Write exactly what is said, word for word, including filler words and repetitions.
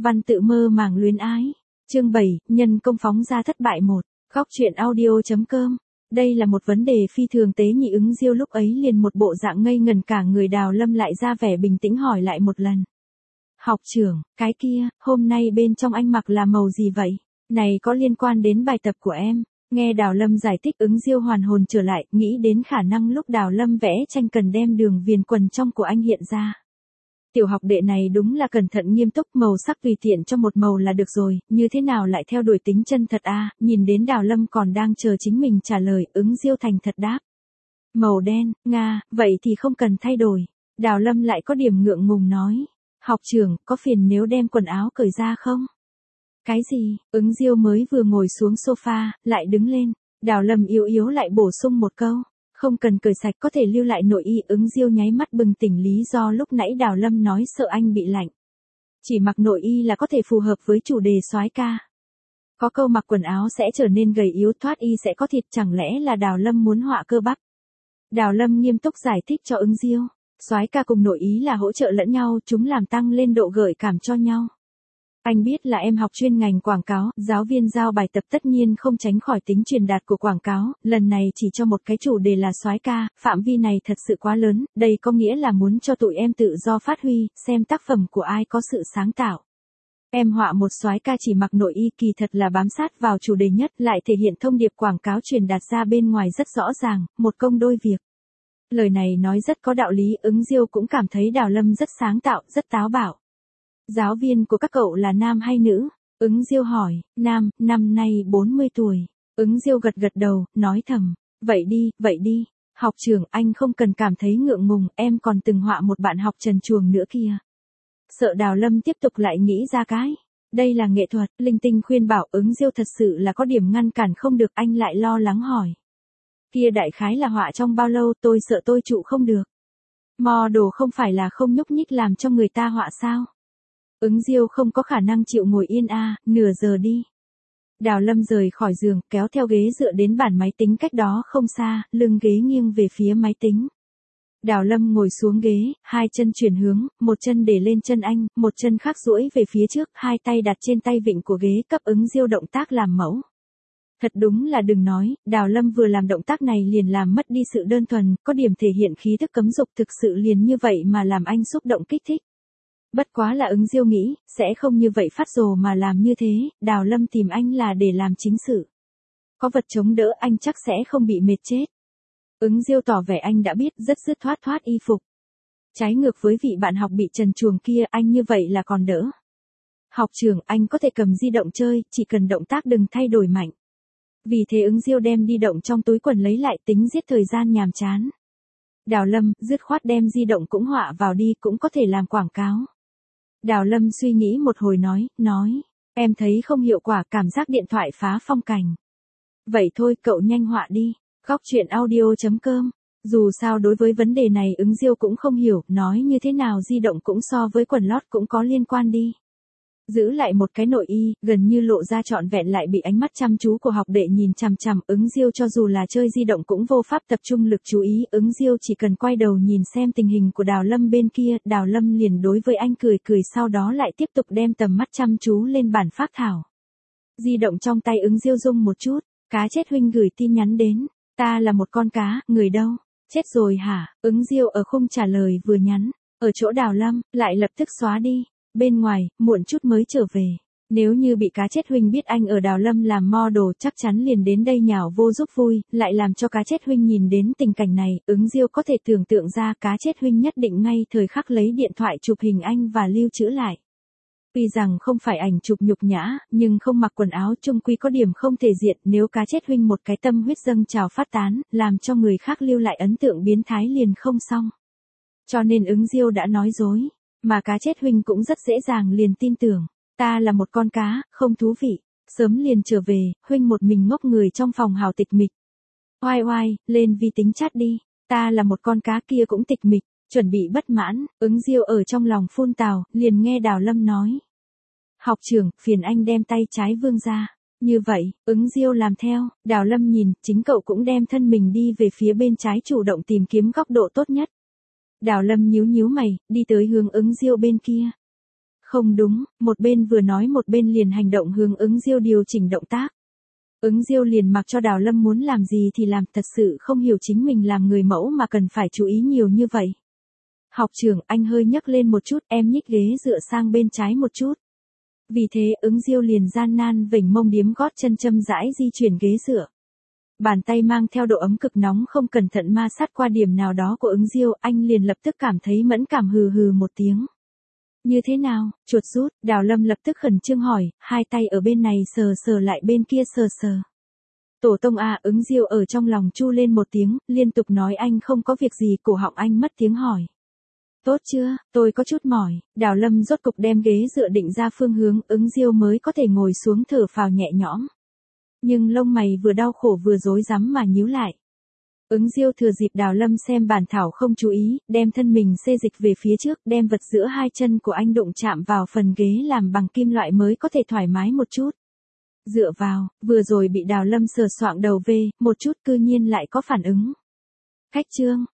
Văn tự mơ màng luyến ái. Chương bảy, nhân công phóng ra thất bại một. Góc truyện audio.com. Đây là một vấn đề phi thường tế nhị. Ứng Diêu lúc ấy liền một bộ dạng ngây ngần cả người. Đào Lâm lại ra vẻ bình tĩnh hỏi lại một lần. Học trưởng, cái kia, hôm nay bên trong anh mặc là màu gì vậy? Này có liên quan đến bài tập của em. Nghe Đào Lâm giải thích, Ứng Diêu hoàn hồn trở lại, nghĩ đến khả năng lúc Đào Lâm vẽ tranh cần đem đường viền quần trong của anh hiện ra. Tiểu học đệ này đúng là cẩn thận nghiêm túc, màu sắc tùy tiện cho một màu là được rồi, như thế nào lại theo đuổi tính chân thật a? À? Nhìn đến Đào Lâm còn đang chờ chính mình trả lời, Ứng Diêu thành thật đáp. Màu đen, nga, vậy thì không cần thay đổi. Đào Lâm lại có điểm ngượng ngùng nói. Học trưởng, có phiền nếu đem quần áo cởi ra không? Cái gì? Ứng Diêu mới vừa ngồi xuống sofa, lại đứng lên. Đào Lâm yếu yếu lại bổ sung một câu. Không cần cởi sạch, có thể lưu lại nội y. Ứng Diêu nháy mắt bừng tỉnh lý do lúc nãy Đào Lâm nói sợ anh bị lạnh. Chỉ mặc nội y là có thể phù hợp với chủ đề soái ca. Có câu mặc quần áo sẽ trở nên gầy yếu, thoát y sẽ có thịt, chẳng lẽ là Đào Lâm muốn họa cơ bắp? Đào Lâm nghiêm túc giải thích cho Ứng Diêu. Soái ca cùng nội ý là hỗ trợ lẫn nhau, chúng làm tăng lên độ gợi cảm cho nhau. Anh biết là em học chuyên ngành quảng cáo, giáo viên giao bài tập tất nhiên không tránh khỏi tính truyền đạt của quảng cáo, lần này chỉ cho một cái chủ đề là soái ca, phạm vi này thật sự quá lớn, đây có nghĩa là muốn cho tụi em tự do phát huy, xem tác phẩm của ai có sự sáng tạo. Em họa một soái ca chỉ mặc nội y kỳ thật là bám sát vào chủ đề nhất, lại thể hiện thông điệp quảng cáo truyền đạt ra bên ngoài rất rõ ràng, một công đôi việc. Lời này nói rất có đạo lý, Ứng Diêu cũng cảm thấy Đào Lâm rất sáng tạo, rất táo bạo. Giáo viên của các cậu là nam hay nữ? Ứng Diêu hỏi. Nam, năm nay bốn mươi tuổi. Ứng Diêu gật gật đầu, nói thầm. Vậy đi, vậy đi. Học trưởng, anh không cần cảm thấy ngượng ngùng, em còn từng họa một bạn học trần truồng nữa kia. Sợ Đào Lâm tiếp tục lại nghĩ ra cái. Đây là nghệ thuật, linh tinh khuyên bảo. Ứng Diêu thật sự là có điểm ngăn cản không được, anh lại lo lắng hỏi. Kia đại khái là họa trong bao lâu, tôi sợ tôi trụ không được. Model không phải là không nhúc nhích làm cho người ta họa sao? Ứng Diêu không có khả năng chịu ngồi yên a, à, nửa giờ đi. Đào Lâm rời khỏi giường, kéo theo ghế dựa đến bàn máy tính cách đó không xa, lưng ghế nghiêng về phía máy tính. Đào Lâm ngồi xuống ghế, hai chân chuyển hướng, một chân để lên chân anh, một chân khác duỗi về phía trước, hai tay đặt trên tay vịn của ghế, cấp Ứng Diêu động tác làm mẫu. Thật đúng là đừng nói, Đào Lâm vừa làm động tác này liền làm mất đi sự đơn thuần, có điểm thể hiện khí thức cấm dục, thực sự liền như vậy mà làm anh xúc động kích thích. Bất quá là Ứng Diêu nghĩ, sẽ không như vậy phát rồ mà làm như thế, Đào Lâm tìm anh là để làm chính sự. Có vật chống đỡ anh chắc sẽ không bị mệt chết. Ứng Diêu tỏ vẻ anh đã biết, rất dứt thoát thoát y phục. Trái ngược với vị bạn học bị trần truồng kia, anh như vậy là còn đỡ. Học trưởng, anh có thể cầm di động chơi, chỉ cần động tác đừng thay đổi mạnh. Vì thế Ứng Diêu đem di động trong túi quần lấy lại, tính giết thời gian nhàm chán. Đào Lâm, dứt khoát đem di động cũng họa vào đi, cũng có thể làm quảng cáo. Đào Lâm suy nghĩ một hồi nói, nói, em thấy không hiệu quả, cảm giác điện thoại phá phong cảnh. Vậy thôi, cậu nhanh họa đi. Góc truyện audio.com. Dù sao đối với vấn đề này Ứng Diêu cũng không hiểu, nói như thế nào di động cũng so với quần lót cũng có liên quan đi. Giữ lại một cái nội y, gần như lộ ra trọn vẹn lại bị ánh mắt chăm chú của học đệ nhìn chằm chằm. Ứng Diêu cho dù là chơi di động cũng vô pháp tập trung lực chú ý, Ứng Diêu chỉ cần quay đầu nhìn xem tình hình của Đào Lâm bên kia, Đào Lâm liền đối với anh cười cười, sau đó lại tiếp tục đem tầm mắt chăm chú lên bản phác thảo. Di động trong tay Ứng Diêu rung một chút, cá chết huynh gửi tin nhắn đến, ta là một con cá, người đâu? Chết rồi hả? Ứng Diêu ở khung trả lời vừa nhắn, ở chỗ Đào Lâm, lại lập tức xóa đi. Bên ngoài, muộn chút mới trở về. Nếu như bị cá chết huynh biết anh ở Đào Lâm làm model chắc chắn liền đến đây nhào vô giúp vui, lại làm cho cá chết huynh nhìn đến tình cảnh này, Ứng Diêu có thể tưởng tượng ra cá chết huynh nhất định ngay thời khắc lấy điện thoại chụp hình anh và lưu trữ lại. Tuy rằng không phải ảnh chụp nhục nhã, nhưng không mặc quần áo chung quy có điểm không thể diện, nếu cá chết huynh một cái tâm huyết dâng trào phát tán, làm cho người khác lưu lại ấn tượng biến thái liền không xong. Cho nên Ứng Diêu đã nói dối. Mà cá chết huynh cũng rất dễ dàng liền tin tưởng. Ta là một con cá, không thú vị. Sớm liền trở về, huynh một mình ngốc người trong phòng hào tịch mịch. Oai oai, lên vi tính chat đi. Ta là một con cá kia cũng tịch mịch, chuẩn bị bất mãn. Ứng Diêu ở trong lòng phun tào, liền nghe Đào Lâm nói. Học trưởng, phiền anh đem tay trái vươn ra. Như vậy, Ứng Diêu làm theo. Đào Lâm nhìn, chính cậu cũng đem thân mình đi về phía bên trái, chủ động tìm kiếm góc độ tốt nhất. Đào Lâm nhíu nhíu mày, đi tới hướng Ứng Diêu bên kia. Không đúng, một bên vừa nói một bên liền hành động hướng ứng Diêu điều chỉnh động tác. Ứng Diêu liền mặc cho Đào Lâm muốn làm gì thì làm, thật sự không hiểu chính mình làm người mẫu mà cần phải chú ý nhiều như vậy. Học trưởng, anh hơi nhấc lên một chút, em nhích ghế dựa sang bên trái một chút. Vì thế ứng Diêu liền gian nan vểnh mông điếm gót chân châm rãi di chuyển ghế dựa. Bàn tay mang theo độ ấm cực nóng không cẩn thận ma sát qua điểm nào đó của ứng Diêu, anh liền lập tức cảm thấy mẫn cảm hừ hừ một tiếng. Như thế nào, chuột rút, Đào Lâm lập tức khẩn trương hỏi, hai tay ở bên này sờ sờ lại bên kia sờ sờ. Tổ tông à, ứng Diêu ở trong lòng chu lên một tiếng, liên tục nói anh không có việc gì, cổ họng anh mất tiếng hỏi. Tốt chưa, tôi có chút mỏi, Đào Lâm rốt cục đem ghế dựa định ra phương hướng, ứng Diêu mới có thể ngồi xuống thở phào nhẹ nhõm. Nhưng lông mày vừa đau khổ vừa rối rắm mà nhíu lại. Ứng Diêu thừa dịp Đào Lâm xem bản thảo không chú ý, đem thân mình xê dịch về phía trước, đem vật giữa hai chân của anh đụng chạm vào phần ghế làm bằng kim loại mới có thể thoải mái một chút. Dựa vào, vừa rồi bị Đào Lâm sờ soạng đầu về, một chút cư nhiên lại có phản ứng. Khách trương,